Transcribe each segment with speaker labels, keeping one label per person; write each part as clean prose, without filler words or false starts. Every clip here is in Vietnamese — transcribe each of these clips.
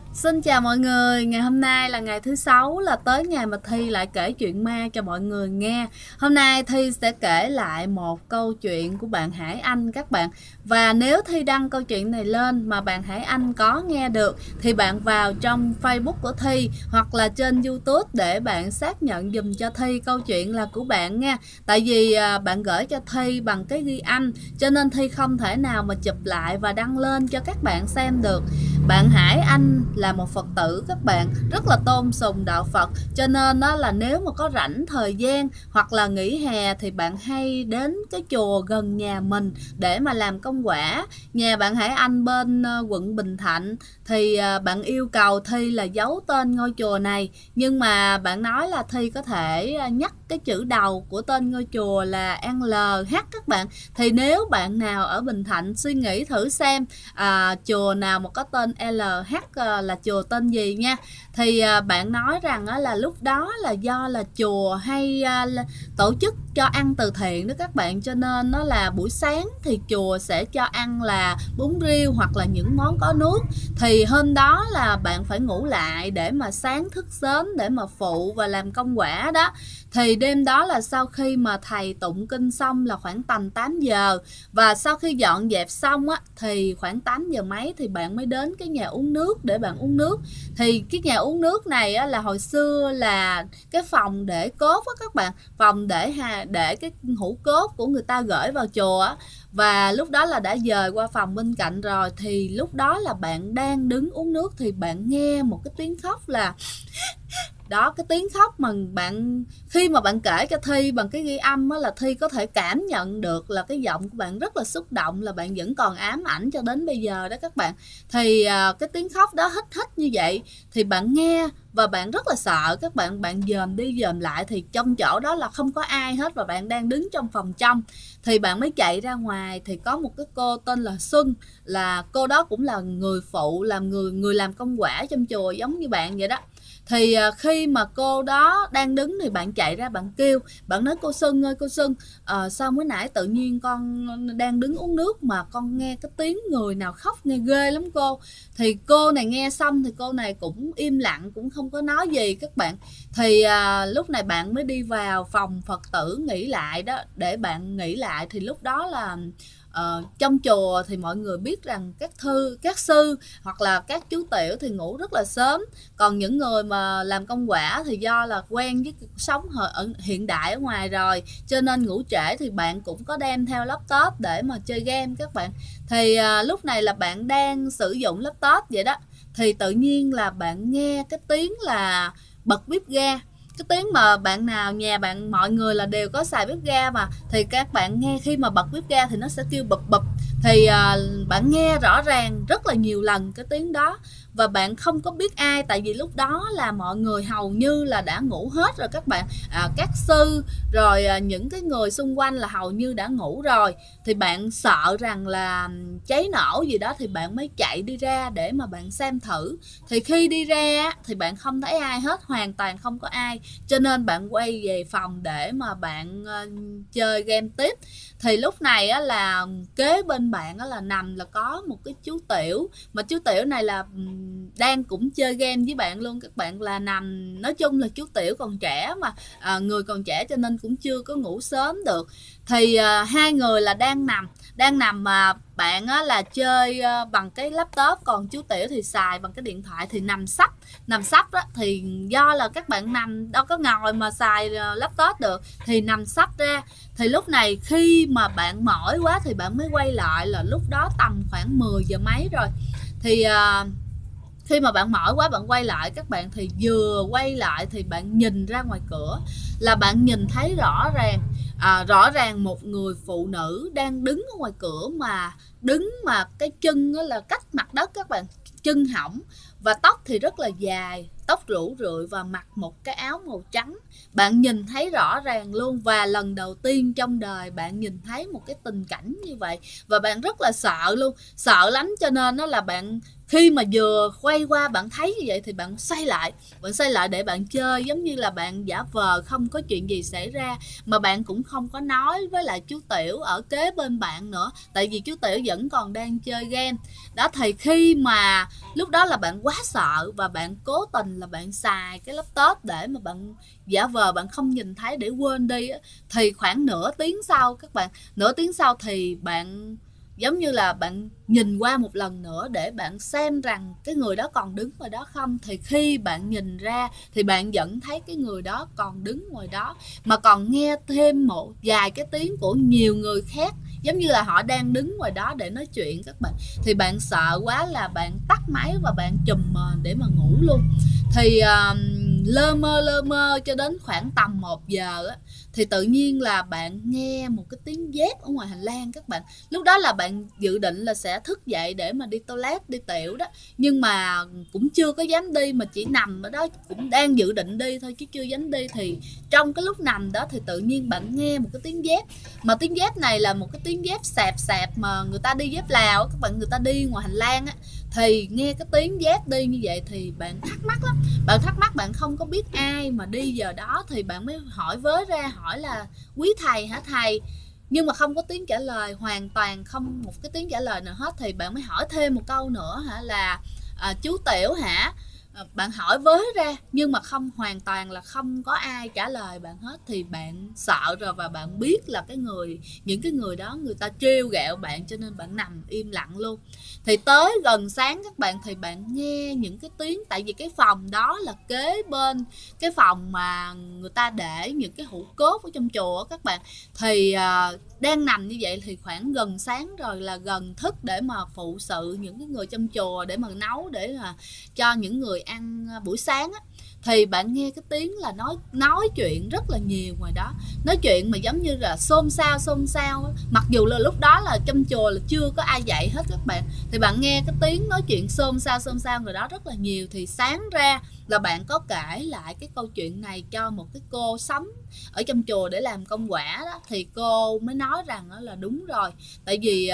Speaker 1: Xin chào mọi người, ngày hôm nay là ngày thứ sáu, là tới ngày mà Thi lại kể chuyện ma cho mọi người nghe. Hôm nay Thi sẽ kể lại một câu chuyện của bạn Hải Anh các bạn. Và nếu Thi đăng câu chuyện này lên mà bạn Hải Anh có nghe được thì bạn vào trong Facebook của Thi hoặc là trên YouTube để bạn xác nhận dùm cho Thi câu chuyện là của bạn nha. Tại vì bạn gửi cho Thi bằng cái ghi âm cho nên Thi không thể nào mà chụp lại và đăng lên cho các bạn xem được. Bạn Hải Anh là một Phật tử các bạn, rất là tôn sùng đạo Phật, cho nên đó là nếu mà có rảnh thời gian hoặc là nghỉ hè thì bạn hay đến cái chùa gần nhà mình để mà làm công quả. Nhà bạn Hải Anh bên quận Bình Thạnh thì bạn yêu cầu Thi là giấu tên ngôi chùa này, nhưng mà bạn nói là Thi có thể nhắc cái chữ đầu của tên ngôi chùa là LH các bạn. Thì nếu bạn nào ở Bình Thạnh suy nghĩ thử xem chùa nào mà có tên LH là chùa tên gì nha. Thì bạn nói rằng là lúc đó là do là chùa hay tổ chức cho ăn từ thiện đó các bạn, cho nên nó là buổi sáng thì chùa sẽ cho ăn là bún riêu hoặc là những món có nước. Thì hôm đó là bạn phải ngủ lại để mà sáng thức sớm để mà phụ và làm công quả đó. Thì đêm đó là sau khi mà thầy tụng kinh xong là khoảng tầm 8 giờ, và sau khi dọn dẹp xong á thì khoảng 8 giờ mấy thì bạn mới đến cái nhà uống nước để bạn uống nước. Thì cái nhà uống nước này á, là hồi xưa là cái phòng để cốt á các bạn, phòng để cái hũ cốt của người ta gửi vào chùa á. Và lúc đó là đã dời qua phòng bên cạnh rồi. Thì lúc đó là bạn đang đứng uống nước thì bạn nghe một cái tiếng khóc là đó, cái tiếng khóc mà bạn khi mà bạn kể cho Thi bằng cái ghi âm á, là Thi có thể cảm nhận được là cái giọng của bạn rất là xúc động, là bạn vẫn còn ám ảnh cho đến bây giờ đó các bạn. Thì cái tiếng khóc đó hít hít như vậy thì bạn nghe và bạn rất là sợ các bạn. Bạn dòm đi dòm lại thì trong chỗ đó là không có ai hết và bạn đang đứng trong phòng trong. Thì bạn mới chạy ra ngoài thì có một cái cô tên là Xuân, là cô đó cũng là người phụ, làm người làm công quả trong chùa giống như bạn vậy đó. Thì khi mà cô đó đang đứng thì bạn chạy ra bạn kêu, bạn nói cô Xuân ơi cô Xuân, sao mới nãy tự nhiên con đang đứng uống nước mà con nghe cái tiếng người nào khóc nghe ghê lắm cô. Thì cô này nghe xong thì cô này cũng im lặng, cũng không có nói gì các bạn. Thì lúc này bạn mới đi vào phòng Phật tử nghỉ lại đó, để bạn nghỉ lại. Thì lúc đó là trong chùa thì mọi người biết rằng các sư hoặc là các chú tiểu thì ngủ rất là sớm, còn những người mà làm công quả thì do là quen với cuộc sống ở hiện đại ở ngoài rồi cho nên ngủ trễ. Thì bạn cũng có đem theo laptop để mà chơi game các bạn. Thì lúc này là bạn đang sử dụng laptop vậy đó, thì tự nhiên là bạn nghe cái tiếng là bật bếp ga. Cái tiếng mà bạn nào nhà bạn mọi người là đều có xài bếp ga mà, thì các bạn nghe khi mà bật bếp ga thì nó sẽ kêu bụp bụp. Thì bạn nghe rõ ràng rất là nhiều lần cái tiếng đó, và bạn không có biết ai, tại vì lúc đó là mọi người hầu như là đã ngủ hết rồi các bạn. Các sư rồi những cái người xung quanh là hầu như đã ngủ rồi. Thì bạn sợ rằng là cháy nổ gì đó thì bạn mới chạy đi ra để mà bạn xem thử. Thì khi đi ra thì bạn không thấy ai hết, hoàn toàn không có ai, cho nên bạn quay về phòng để mà bạn chơi game tiếp. Thì lúc này á, là kế bên bạn á, là nằm là có một cái chú tiểu, mà chú tiểu này là đang cũng chơi game với bạn luôn các bạn, là nằm, nói chung là chú tiểu còn trẻ mà, người còn trẻ cho nên cũng chưa có ngủ sớm được. Thì hai người là đang nằm mà bạn á, là chơi bằng cái laptop, còn chú tiểu thì xài bằng cái điện thoại. Thì nằm sấp đó, thì do là các bạn nằm đâu có ngồi mà xài laptop được thì nằm sấp ra. Thì lúc này khi mà bạn mỏi quá thì bạn mới quay lại, là lúc đó tầm khoảng 10 giờ mấy rồi. Thì khi mà bạn mỏi quá bạn quay lại các bạn, thì vừa quay lại thì bạn nhìn ra ngoài cửa là bạn nhìn thấy rõ ràng một người phụ nữ đang đứng ở ngoài cửa, mà đứng mà cái chân là cách mặt đất các bạn, chân hõng, và tóc thì rất là dài, tóc rủ rượi và mặc một cái áo màu trắng. Bạn nhìn thấy rõ ràng luôn, và lần đầu tiên trong đời bạn nhìn thấy một cái tình cảnh như vậy, và bạn rất là sợ luôn, sợ lắm, cho nên nó là bạn khi mà vừa quay qua bạn thấy như vậy thì bạn xoay lại để bạn chơi, giống như là bạn giả vờ không có chuyện gì xảy ra, mà bạn cũng không có nói với lại chú Tiểu ở kế bên bạn nữa, tại vì chú Tiểu vẫn còn đang chơi game đó. Thì khi mà lúc đó là bạn quá sợ và bạn cố tình là bạn xài cái laptop để mà bạn giả vờ bạn không nhìn thấy để quên đi á, thì khoảng nửa tiếng sau các bạn, nửa tiếng sau thì bạn giống như là bạn nhìn qua một lần nữa để bạn xem rằng cái người đó còn đứng ngoài đó không. Thì khi bạn nhìn ra thì bạn vẫn thấy cái người đó còn đứng ngoài đó, mà còn nghe thêm một vài cái tiếng của nhiều người khác, giống như là họ đang đứng ngoài đó để nói chuyện các bạn. Thì bạn sợ quá là bạn tắt máy và bạn trùm mền để mà ngủ luôn. Thì lơ mơ cho đến khoảng tầm 1 giờ á, thì tự nhiên là bạn nghe một cái tiếng dép ở ngoài hành lang các bạn. Lúc đó là bạn dự định là sẽ thức dậy để mà đi toilet, đi tiểu đó, nhưng mà cũng chưa có dám đi, mà chỉ nằm ở đó, cũng đang dự định đi thôi chứ chưa dám đi. Thì trong cái lúc nằm đó thì tự nhiên bạn nghe một cái tiếng dép, mà tiếng dép này là một cái tiếng dép sạp mà người ta đi dép Lào các bạn, người ta đi ngoài hành lang á. Thì nghe cái tiếng dép đi như vậy thì bạn thắc mắc lắm, bạn thắc mắc, bạn không có biết ai mà đi giờ đó, thì bạn mới hỏi vớ ra, hỏi là quý thầy hả thầy, nhưng mà không có tiếng trả lời, hoàn toàn không một cái tiếng trả lời nào hết. Thì bạn mới hỏi thêm một câu nữa hả, là chú Tiểu hả. Bạn hỏi với ra nhưng mà không, hoàn toàn là không có ai trả lời bạn hết. Thì bạn sợ rồi, và bạn biết là những cái người đó người ta trêu ghẹo bạn, cho nên bạn nằm im lặng luôn. Thì tới gần sáng các bạn, thì bạn nghe những cái tiếng, tại vì cái phòng đó là kế bên cái phòng mà người ta để những cái hũ cốt ở trong chùa các bạn. Thì đang nằm như vậy thì khoảng gần sáng rồi, là gần thức để mà phụ sự những cái người trong chùa để mà nấu, để mà cho những người ăn buổi sáng á. Thì bạn nghe cái tiếng là nói chuyện rất là nhiều ngoài đó, nói chuyện mà giống như là xôn xao á. Mặc dù là lúc đó là trong chùa là chưa có ai dạy hết các bạn, thì bạn nghe cái tiếng nói chuyện xôn xao người đó rất là nhiều. Thì sáng ra là bạn có kể lại cái câu chuyện này cho một cái cô sống ở trong chùa để làm công quả đó. Thì cô mới nói rằng là đúng rồi, tại vì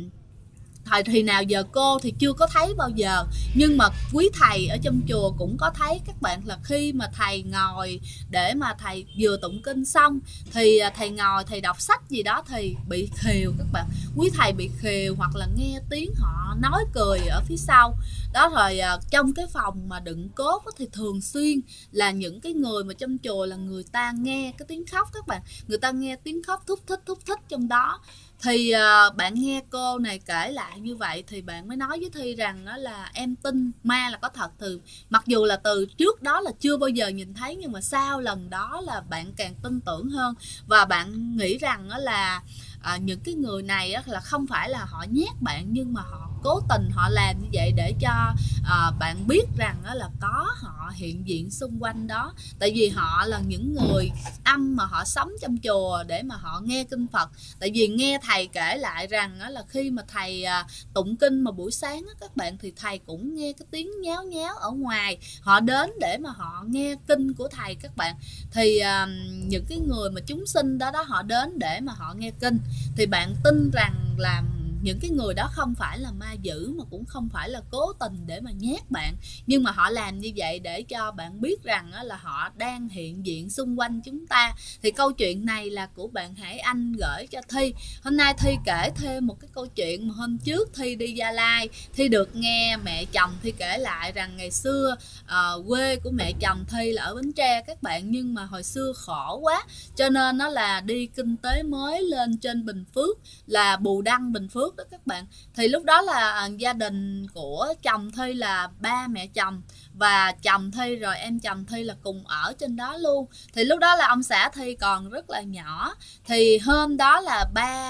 Speaker 1: thời thì nào giờ cô thì chưa có thấy bao giờ, nhưng mà quý thầy ở trong chùa cũng có thấy các bạn, là khi mà thầy ngồi để mà thầy vừa tụng kinh xong thì thầy ngồi thầy đọc sách gì đó thì bị khều các bạn, quý thầy bị khều, hoặc là nghe tiếng họ nói cười ở phía sau đó. Rồi trong cái phòng mà đựng cốt thì thường xuyên là những cái người mà trong chùa là người ta nghe cái tiếng khóc các bạn, người ta nghe tiếng khóc thúc thích trong đó. Thì bạn nghe cô này kể lại như vậy thì bạn mới nói với Thi rằng đó là em tin ma là có thật. Từ mặc dù là từ trước đó là chưa bao giờ nhìn thấy, nhưng mà sau lần đó là bạn càng tin tưởng hơn, và bạn nghĩ rằng đó là những cái người này là không phải là họ nhát bạn, nhưng mà họ cố tình họ làm như vậy để cho bạn biết rằng là có họ hiện diện xung quanh đó. Tại vì họ là những người âm mà họ sống trong chùa để mà họ nghe kinh Phật. Tại vì nghe thầy kể lại rằng là khi mà thầy tụng kinh mà buổi sáng các bạn, thì thầy cũng nghe cái tiếng nháo ở ngoài, họ đến để mà họ nghe kinh của thầy các bạn. Thì những cái người mà chúng sinh đó họ đến để mà họ nghe kinh, thì bạn tin rằng là những cái người đó không phải là ma dữ, mà cũng không phải là cố tình để mà nhát bạn, nhưng mà họ làm như vậy để cho bạn biết rằng là họ đang hiện diện xung quanh chúng ta. Thì câu chuyện này là của bạn Hải Anh gửi cho Thi. Hôm nay Thi kể thêm một cái câu chuyện mà hôm trước Thi đi Gia Lai, Thi được nghe mẹ chồng Thi kể lại rằng ngày xưa quê của mẹ chồng Thi là ở Bến Tre các bạn, nhưng mà hồi xưa khổ quá cho nên nó là đi kinh tế mới lên trên Bình Phước, là Bù Đăng Bình Phước đó các bạn. Thì lúc đó là gia đình của chồng Thi là ba mẹ chồng và chồng Thi rồi em chồng Thi là cùng ở trên đó luôn. Thì lúc đó là ông xã Thi còn rất là nhỏ. Thì hôm đó là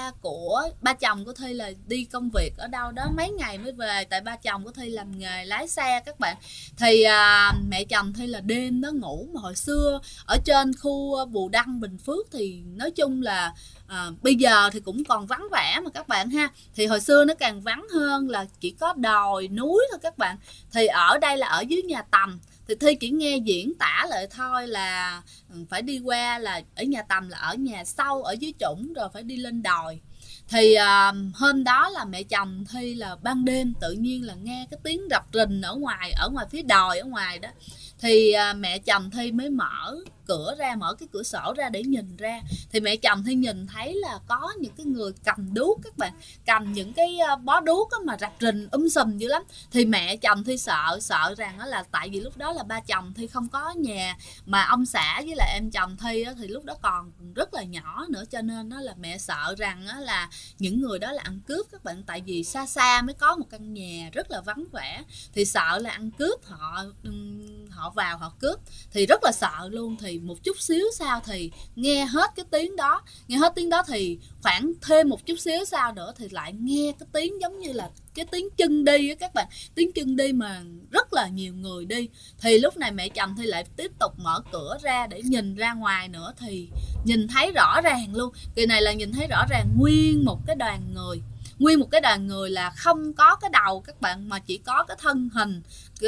Speaker 1: ba chồng của Thi là đi công việc ở đâu đó mấy ngày mới về, tại ba chồng của Thi làm nghề lái xe các bạn. Thì mẹ chồng Thi là đêm đó ngủ, mà hồi xưa ở trên khu Bù Đăng Bình Phước thì nói chung là bây giờ thì cũng còn vắng vẻ mà các bạn ha. Thì hồi xưa nó càng vắng hơn, là chỉ có đồi núi thôi các bạn. Thì ở đây là ở dưới nhà Tầm. Thì Thi chỉ nghe diễn tả lại thôi, là phải đi qua là ở nhà Tầm là ở nhà sau ở dưới trũng, rồi phải đi lên đồi. Thì hôm đó là mẹ chồng Thi là ban đêm tự nhiên là nghe cái tiếng rập rình ở ngoài phía đồi ở ngoài đó. Thì mẹ chồng Thi mới mở cửa ra, mở cái cửa sổ ra để nhìn ra. Thì mẹ chồng Thi nhìn thấy là có những cái người cầm đuốc các bạn, cầm những cái bó đuốc mà rập rình sùm dữ lắm. Thì mẹ chồng Thi sợ rằng là tại vì lúc đó là ba chồng Thi không có nhà, mà ông xã với lại em chồng Thi thì lúc đó còn rất là nhỏ nữa, cho nên đó là mẹ sợ rằng là những người đó là ăn cướp các bạn. Tại vì xa xa mới có một căn nhà rất là vắng vẻ, thì sợ là ăn cướp họ vào họ cướp, thì rất là sợ luôn. Thì một chút xíu sau thì nghe hết cái tiếng đó, thì khoảng thêm một chút xíu sau nữa thì lại nghe cái tiếng giống như là cái tiếng chân đi á các bạn, tiếng chân đi mà rất là nhiều người đi. Thì lúc này mẹ chồng thì lại tiếp tục mở cửa ra để nhìn ra ngoài nữa, thì nhìn thấy rõ ràng luôn. Kỳ này là nhìn thấy rõ ràng nguyên một cái đoàn người là không có cái đầu các bạn, mà chỉ có cái thân hình,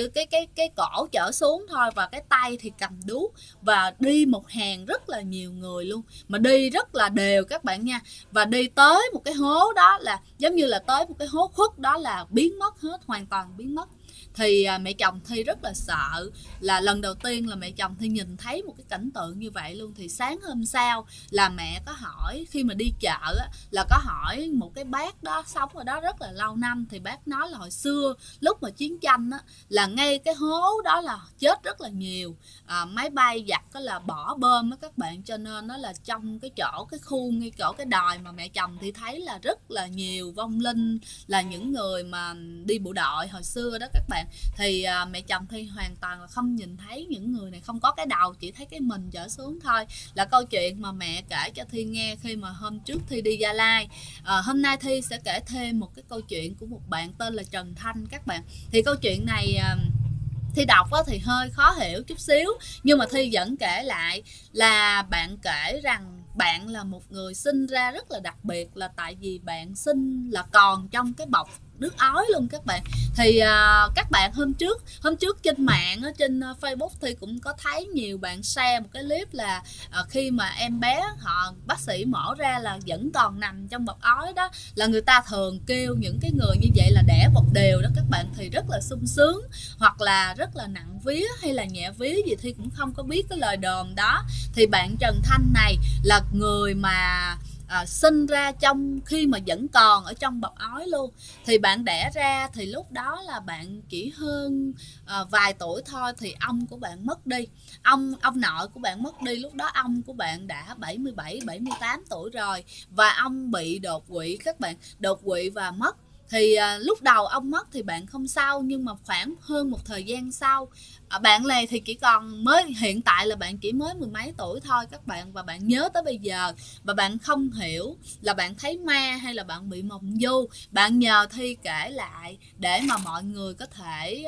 Speaker 1: cái cổ trở xuống thôi, và cái tay thì cầm đuốc, và đi một hàng rất là nhiều người luôn, mà đi rất là đều các bạn nha. Và đi tới một cái hố đó là giống như là tới một cái hố khuất đó là biến mất hết, hoàn toàn biến mất. Thì mẹ chồng Thi rất là sợ, là lần đầu tiên là mẹ chồng Thi nhìn thấy một cái cảnh tượng như vậy luôn. Thì sáng hôm sau là mẹ có hỏi, khi mà đi chợ là có hỏi một cái bác đó sống ở đó rất là lâu năm, thì bác nói là hồi xưa lúc mà chiến tranh là ngay cái hố đó là chết rất là nhiều máy bay giặc là bỏ bom các bạn, cho nên nó là trong cái khu ngay chỗ cái đồi mà mẹ chồng thì thấy là rất là nhiều vong linh, là những người mà đi bộ đội hồi xưa đó các bạn. Thì mẹ chồng Thi hoàn toàn là không nhìn thấy những người này, không có cái đầu, chỉ thấy cái mình trở xuống thôi. Là câu chuyện mà mẹ kể cho Thi nghe khi mà hôm trước Thi đi Gia Lai. Hôm nay Thi sẽ kể thêm một cái câu chuyện của một bạn tên là Trần Thanh các bạn. Thì câu chuyện này Thi đọc thì hơi khó hiểu chút xíu, nhưng mà Thi vẫn kể lại. Là bạn kể rằng bạn là một người sinh ra rất là đặc biệt, là tại vì bạn sinh là còn trong cái bọc nước ối luôn các bạn. Thì các bạn hôm trước trên mạng trên Facebook thì cũng có thấy nhiều bạn share một cái clip là khi mà em bé bác sĩ mổ ra là vẫn còn nằm trong bọc ối đó, là người ta thường kêu những cái người như vậy là đẻ một đều đó các bạn, thì rất là sung sướng, hoặc là rất là nặng vía hay là nhẹ vía gì thì cũng không có biết cái lời đồn đó. Thì bạn Trần Thanh này là người mà sinh ra trong khi mà vẫn còn ở trong bọc ối luôn. Thì bạn đẻ ra thì lúc đó là bạn chỉ hơn vài tuổi thôi thì ông của bạn mất đi, ông nội của bạn mất đi. Lúc đó ông của bạn đã 77 78 tuổi rồi, và ông bị đột quỵ các bạn, đột quỵ và mất. Thì lúc đầu ông mất thì bạn không sao, nhưng mà khoảng hơn một thời gian sau, bạn này thì chỉ còn hiện tại là bạn chỉ mới mười mấy tuổi thôi các bạn, và bạn nhớ tới bây giờ, và bạn không hiểu là bạn thấy ma hay là bạn bị mộng du. Bạn nhờ Thi kể lại để mà mọi người có thể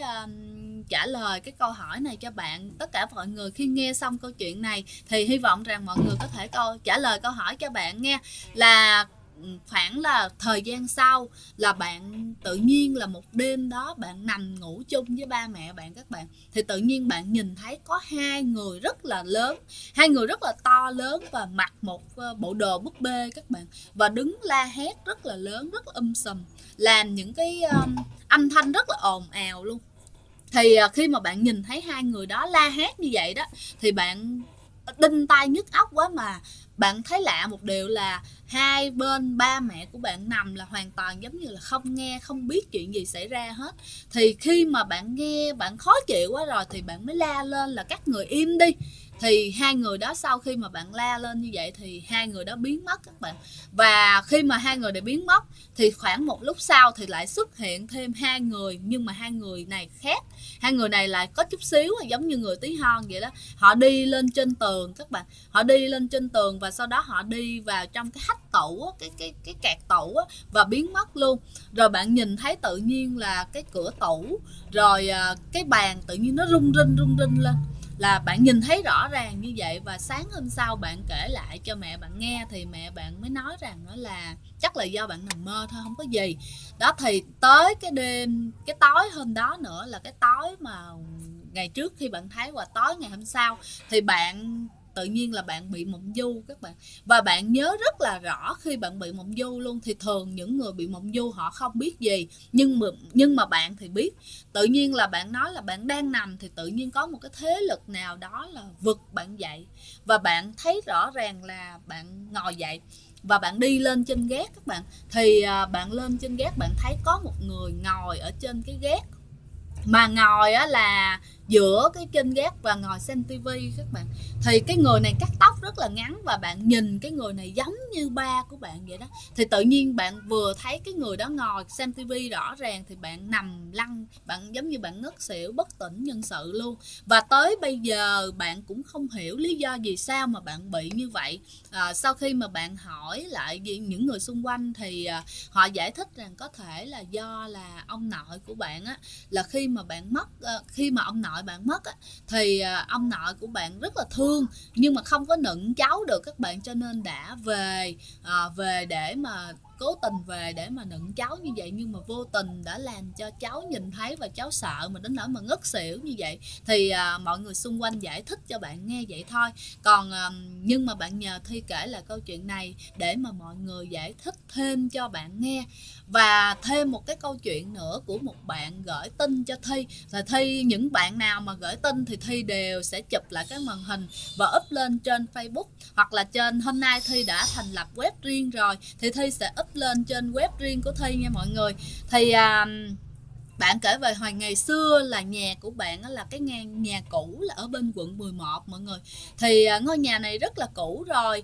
Speaker 1: trả lời cái câu hỏi này cho bạn. Tất cả mọi người khi nghe xong câu chuyện này thì hy vọng rằng mọi người có thể trả lời câu hỏi cho bạn nghe. Là khoảng là thời gian sau là bạn tự nhiên là một đêm đó bạn nằm ngủ chung với ba mẹ bạn các bạn, thì tự nhiên bạn nhìn thấy có hai người rất là lớn, hai người rất là to lớn và mặc một bộ đồ búp bê các bạn, và đứng la hét rất là lớn, rất là sùm, làm những cái âm thanh rất là ồn ào luôn. Thì khi mà bạn nhìn thấy hai người đó la hét như vậy đó thì bạn đinh tai nhức óc quá, mà bạn thấy lạ một điều là hai bên ba mẹ của bạn nằm là hoàn toàn giống như là không nghe, không biết chuyện gì xảy ra hết. Thì khi mà bạn nghe bạn khó chịu quá rồi thì bạn mới la lên là các người im đi. Thì hai người đó sau khi mà bạn la lên như vậy thì hai người đó biến mất các bạn. Và khi mà hai người này biến mất thì khoảng một lúc sau thì lại xuất hiện thêm hai người, nhưng mà hai người này khác. Hai người này lại có chút xíu giống như người tí hon vậy đó. Họ đi lên trên tường các bạn, họ đi lên trên tường và sau đó họ đi vào trong cái hách tủ, cái kẹt tủ và biến mất luôn. Rồi bạn nhìn thấy tự nhiên là cái cửa tủ, rồi cái bàn tự nhiên nó rung rinh lên, là bạn nhìn thấy rõ ràng như vậy. Và sáng hôm sau bạn kể lại cho mẹ bạn nghe thì mẹ bạn mới nói rằng đó là chắc là do bạn nằm mơ thôi, không có gì đó. Thì tới cái đêm, cái tối hôm đó nữa là cái tối mà ngày trước khi bạn thấy, và tối ngày hôm sau thì bạn tự nhiên là bạn bị mộng du các bạn. Và bạn nhớ rất là rõ khi bạn bị mộng du luôn, thì thường những người bị mộng du họ không biết gì, nhưng mà bạn thì biết. Tự nhiên là bạn nói là bạn đang nằm thì tự nhiên có một cái thế lực nào đó là vực bạn dậy, và bạn thấy rõ ràng là bạn ngồi dậy và bạn đi lên trên gác các bạn. Thì bạn lên trên gác, bạn thấy có một người ngồi ở trên cái gác, mà ngồi á là giữa cái trên gác và ngồi xem tivi các bạn. Thì cái người này cắt tóc rất là ngắn, và bạn nhìn cái người này giống như ba của bạn vậy đó. Thì tự nhiên bạn vừa thấy cái người đó ngồi xem tivi rõ ràng thì bạn nằm lăn, bạn giống như bạn ngất xỉu bất tỉnh nhân sự luôn. Và tới bây giờ bạn cũng không hiểu lý do vì sao mà bạn bị như vậy. Sau khi mà bạn hỏi lại những người xung quanh thì họ giải thích rằng có thể là do là ông nội của bạn á, là khi mà bạn mất, khi mà ông nội bạn mất á, thì ông nội của bạn rất là thương nhưng mà không có nựng cháu được các bạn, cho nên đã về để mà cố tình về để mà nựng cháu như vậy, nhưng mà vô tình đã làm cho cháu nhìn thấy và cháu sợ mà đến nỗi mà ngất xỉu như vậy. Thì mọi người xung quanh giải thích cho bạn nghe vậy thôi. Còn nhưng mà bạn nhờ Thi kể lại câu chuyện này để mà mọi người giải thích thêm cho bạn nghe. Và thêm một cái câu chuyện nữa của một bạn gửi tin cho Thi, là Thi, những bạn nào mà gửi tin thì Thi đều sẽ chụp lại cái màn hình và up lên trên Facebook, hoặc là trên, hôm nay Thi đã thành lập web riêng rồi thì Thi sẽ up lên trên web riêng của Thi nha mọi người. Thì bạn kể về hồi ngày xưa là nhà của bạn là cái nhà cũ là ở bên quận 11 mọi người. Thì ngôi nhà này rất là cũ rồi.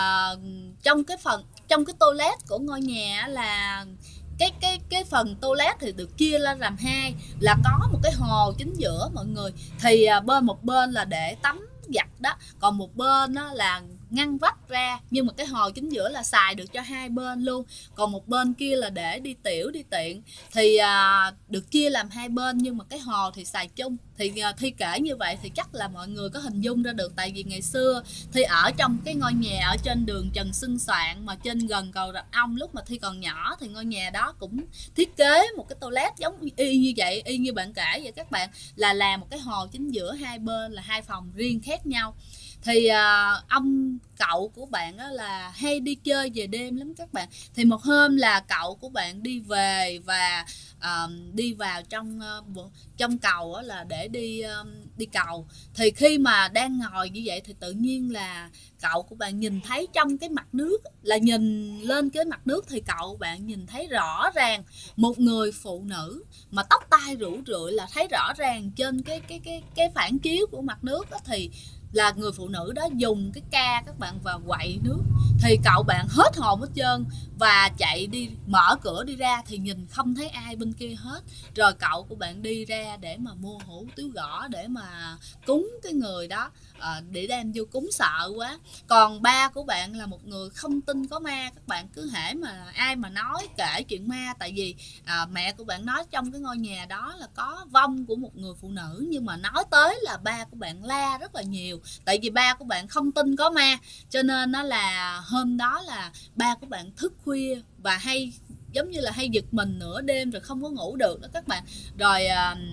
Speaker 1: Trong cái toilet của ngôi nhà là cái phần toilet thì được chia ra làm hai, là có một cái hồ chính giữa mọi người. Thì một bên là để tắm giặt đó, còn một bên đó là ngăn vách ra, nhưng mà cái hồ chính giữa là xài được cho hai bên luôn, còn một bên kia là để đi tiểu đi tiện. Thì được chia làm hai bên, nhưng mà cái hồ thì xài chung. Thì Thi kể như vậy thì chắc là mọi người có hình dung ra được, tại vì ngày xưa Thi ở trong cái ngôi nhà ở trên đường Trần Xuân Soạn mà trên gần cầu Rạch Ông, lúc mà Thi còn nhỏ thì ngôi nhà đó cũng thiết kế một cái toilet giống y như vậy, y như bạn kể vậy các bạn, là làm một cái hồ chính giữa, hai bên là hai phòng riêng khác nhau. Thì ông cậu của bạn đó là hay đi chơi về đêm lắm các bạn. Thì một hôm là cậu của bạn đi về và đi vào trong cầu đó là để đi cầu. Thì khi mà đang ngồi như vậy thì tự nhiên là cậu của bạn nhìn thấy trong cái mặt nước, là nhìn lên cái mặt nước thì cậu bạn nhìn thấy rõ ràng một người phụ nữ mà tóc tai rủ rượi, là thấy rõ ràng trên cái phản chiếu của mặt nước đó, thì là người phụ nữ đó dùng cái ca các bạn và quậy nước. Thì cậu bạn hết hồn hết trơn và chạy đi mở cửa đi ra thì nhìn không thấy ai bên kia hết. Rồi cậu của bạn đi ra để mà mua hủ tiếu gõ để mà cúng cái người đó, để đem vô cúng, sợ quá. Còn ba của bạn là một người không tin có ma các bạn, cứ hễ mà ai mà nói kể chuyện ma, tại vì mẹ của bạn nói trong cái ngôi nhà đó là có vong của một người phụ nữ, nhưng mà nói tới là ba của bạn la rất là nhiều, tại vì ba của bạn không tin có ma, cho nên nó là hôm đó là ba của bạn thức khuya và hay giống như là hay giật mình nửa đêm rồi không có ngủ được đó các bạn. Rồi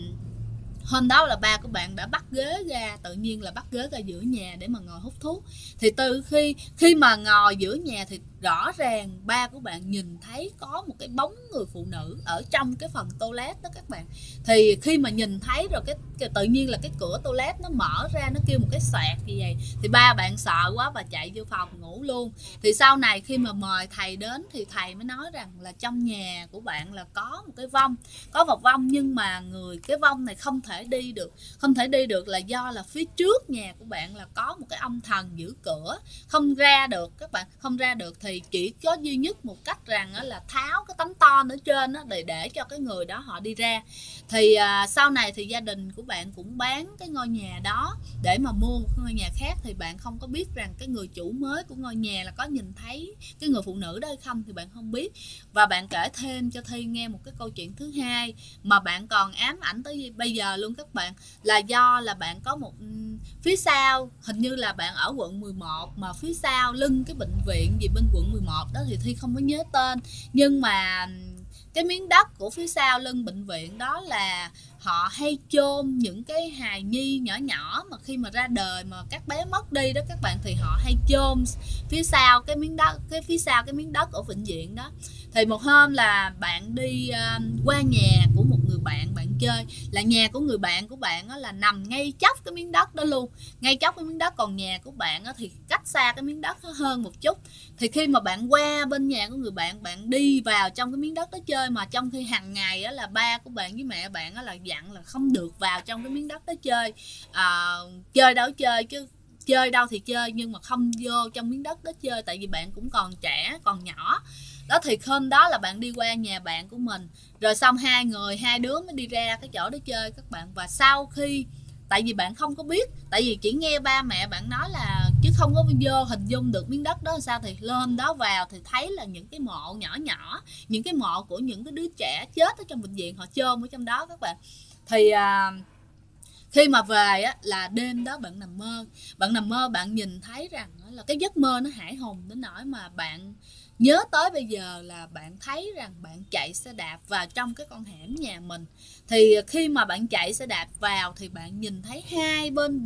Speaker 1: hôm đó là ba của bạn đã bắt ghế ra, tự nhiên là bắt ghế ra giữa nhà để mà ngồi hút thuốc. Thì từ khi mà ngồi giữa nhà thì rõ ràng ba của bạn nhìn thấy có một cái bóng người phụ nữ ở trong cái phần toilet đó các bạn. Thì khi mà nhìn thấy rồi cái tự nhiên là cái cửa toilet nó mở ra, nó kêu một cái xoẹt như vậy, thì ba bạn sợ quá và chạy vô phòng ngủ luôn. Thì sau này khi mà mời thầy đến thì thầy mới nói rằng là trong nhà của bạn là có một cái vong, có một vong, nhưng mà cái vong này không thể đi được là do là phía trước nhà của bạn là có một cái ông thần giữ cửa, không ra được các bạn, không ra được. Thì chỉ có duy nhất một cách rằng là tháo cái tấm ton ở trên đó để cho cái người đó họ đi ra. Thì sau này thì gia đình của bạn cũng bán cái ngôi nhà đó để mà mua một ngôi nhà khác. Thì bạn không có biết rằng cái người chủ mới của ngôi nhà là có nhìn thấy cái người phụ nữ đó hay không thì bạn không biết. Và bạn kể thêm cho Thi nghe một cái câu chuyện thứ hai mà bạn còn ám ảnh tới bây giờ luôn các bạn, là do là bạn có một phía sau, hình như là bạn ở quận 11 mà phía sau lưng cái bệnh viện gì bên quận 11 đó thì Thi không có nhớ tên, nhưng mà cái miếng đất của phía sau lưng bệnh viện đó là họ hay chôn những cái hài nhi nhỏ nhỏ mà khi mà ra đời mà các bé mất đi đó các bạn, thì họ hay chôn phía sau cái miếng đất, phía sau cái miếng đất ở Vĩnh Diện đó. Thì một hôm là bạn đi qua nhà của một người bạn, bạn chơi, là nhà của người bạn của bạn là nằm ngay chóc cái miếng đất đó luôn, ngay chóc cái miếng đất, còn nhà của bạn thì cách xa cái miếng đất hơn một chút. Thì khi mà bạn qua bên nhà của người bạn, bạn đi vào trong cái miếng đất đó chơi, mà trong khi hàng ngày là ba của bạn với mẹ bạn là dặn là không được vào trong cái miếng đất đó chơi. Chơi đâu chơi chứ, chơi đâu thì chơi nhưng mà không vô trong miếng đất đó chơi, tại vì bạn cũng còn trẻ, còn nhỏ đó. Thì hôm đó là bạn đi qua nhà bạn của mình, rồi xong hai đứa mới đi ra cái chỗ đó chơi các bạn. Và sau khi, tại vì bạn không có biết, tại vì chỉ nghe ba mẹ bạn nói là, chứ không có vô hình dung được miếng đất đó là sao, thì lên đó vào thì thấy là những cái mộ nhỏ nhỏ, những cái mộ của những cái đứa trẻ chết ở trong bệnh viện, họ chôn ở trong đó các bạn. Thì khi mà về là đêm đó bạn nằm mơ, bạn nhìn thấy rằng là cái giấc mơ nó hãi hùng đến nỗi mà bạn nhớ tới bây giờ là bạn thấy rằng bạn chạy xe đạp vào trong cái con hẻm nhà mình. Thì khi mà bạn chạy xe đạp vào thì bạn nhìn thấy hai bên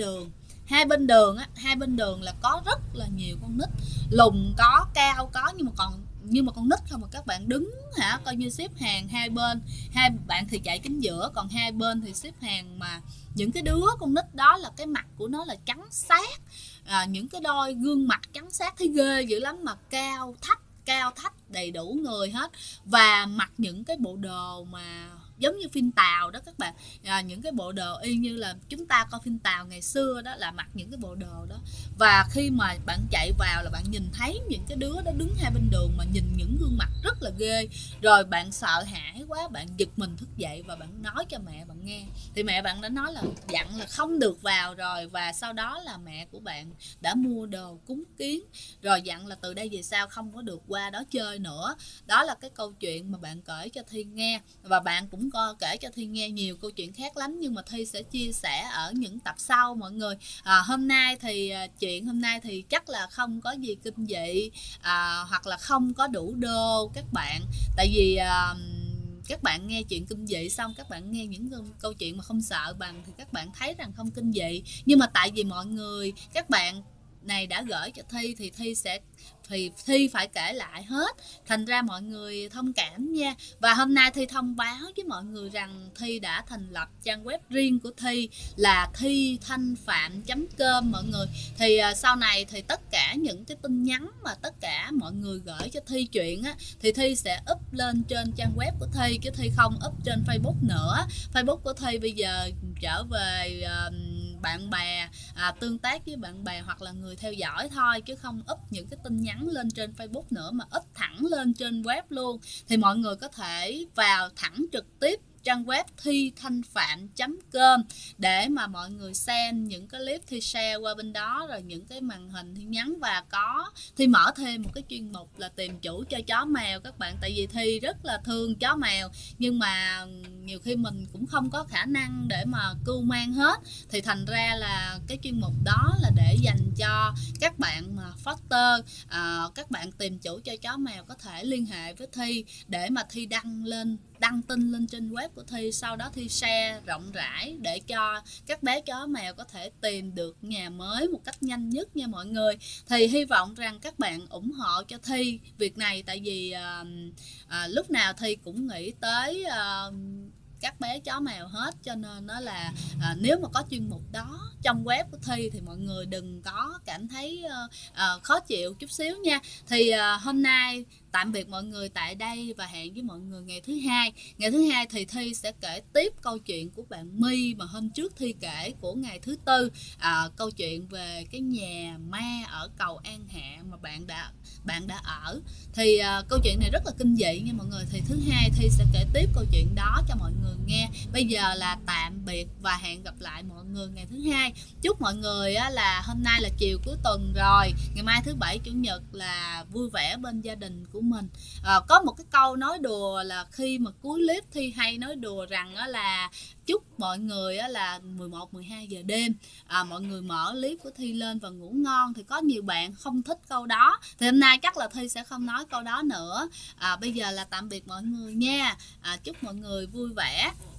Speaker 1: đường là có rất là nhiều con nít, lùn có, cao có, nhưng mà con nít không, mà các bạn đứng coi như xếp hàng hai bên, hai bạn thì chạy chính giữa, còn hai bên thì xếp hàng, mà những cái đứa con nít đó là cái mặt của nó là trắng xác, những cái đôi gương mặt trắng xác thấy ghê dữ lắm, mà cao thách đầy đủ người hết, và mặc những cái bộ đồ mà giống như phim Tàu đó các bạn, những cái bộ đồ y như là chúng ta coi phim Tàu ngày xưa đó, là mặc những cái bộ đồ đó. Và khi mà bạn chạy vào là bạn nhìn thấy những cái đứa đó đứng hai bên đường, mà nhìn những gương mặt rất là ghê, rồi bạn sợ hãi quá, bạn giật mình thức dậy và bạn nói cho mẹ bạn nghe. Thì mẹ bạn đã nói là dặn là không được vào rồi, và sau đó là mẹ của bạn đã mua đồ cúng kiến, rồi dặn là từ đây về sau không có được qua đó chơi nữa. Đó là cái câu chuyện mà bạn kể cho Thi nghe, và bạn cũng kể cho Thi nghe nhiều câu chuyện khác lắm, nhưng mà Thi sẽ chia sẻ ở những tập sau mọi người. Hôm nay thì chuyện hôm nay thì chắc là không có gì kinh dị, hoặc là không có đủ đô các bạn, tại vì các bạn nghe chuyện kinh dị xong các bạn nghe những câu chuyện mà không sợ bằng thì các bạn thấy rằng không kinh dị, nhưng mà tại vì mọi người, các bạn này đã gửi cho Thi thì Thi phải kể lại hết, thành ra mọi người thông cảm nha. Và hôm nay Thi thông báo với mọi người rằng Thi đã thành lập trang web riêng của Thi là thithanhpham.com mọi người. Thì sau này thì tất cả những cái tin nhắn mà tất cả mọi người gửi cho Thi chuyện thì Thi sẽ up lên trên trang web của Thi, chứ Thi không up trên Facebook nữa. Facebook của Thi bây giờ trở về bạn bè, tương tác với bạn bè hoặc là người theo dõi thôi, chứ không up những cái tin nhắn lên trên Facebook nữa, mà up thẳng lên trên web luôn. Thì mọi người có thể vào thẳng trực tiếp trang web thithanhpham.com để mà mọi người xem những cái clip Thi share qua bên đó, rồi những cái màn hình Thi nhắn. Và Thi mở thêm một cái chuyên mục là tìm chủ cho chó mèo các bạn, tại vì Thi rất là thương chó mèo, nhưng mà nhiều khi mình cũng không có khả năng để mà cưu mang hết, thì thành ra là cái chuyên mục đó là để dành cho các bạn mà foster, các bạn tìm chủ cho chó mèo có thể liên hệ với Thi để mà Thi đăng tin lên trên web của Thi, sau đó Thi share rộng rãi để cho các bé chó mèo có thể tìm được nhà mới một cách nhanh nhất nha mọi người. Thì hy vọng rằng các bạn ủng hộ cho Thi việc này, tại vì lúc nào Thi cũng nghĩ tới các bé chó mèo hết, cho nên nó là nếu mà có chuyên mục đó trong web của Thi thì mọi người đừng có cảm thấy khó chịu chút xíu nha. Thì hôm nay tạm biệt mọi người tại đây và hẹn với mọi người ngày thứ hai. Ngày thứ hai thì Thi sẽ kể tiếp câu chuyện của bạn My mà hôm trước Thi kể của ngày thứ tư, câu chuyện về cái nhà ma ở cầu An Hạ mà bạn đã ở. Thì câu chuyện này rất là kinh dị nha mọi người. Thì thứ hai Thi sẽ kể tiếp câu chuyện đó cho mọi người nghe. Bây giờ là tạm biệt và hẹn gặp lại mọi người ngày thứ hai. Chúc mọi người là hôm nay là chiều cuối tuần rồi, ngày mai thứ bảy chủ nhật là vui vẻ bên gia đình của mình. Có một cái câu nói đùa là khi mà cuối clip Thi hay nói đùa rằng là chúc mọi người là 11-12 giờ đêm mọi người mở clip của Thi lên và ngủ ngon. Thì có nhiều bạn không thích câu đó, thì hôm nay chắc là Thi sẽ không nói câu đó nữa. Bây giờ là tạm biệt mọi người nha. Chúc mọi người vui vẻ.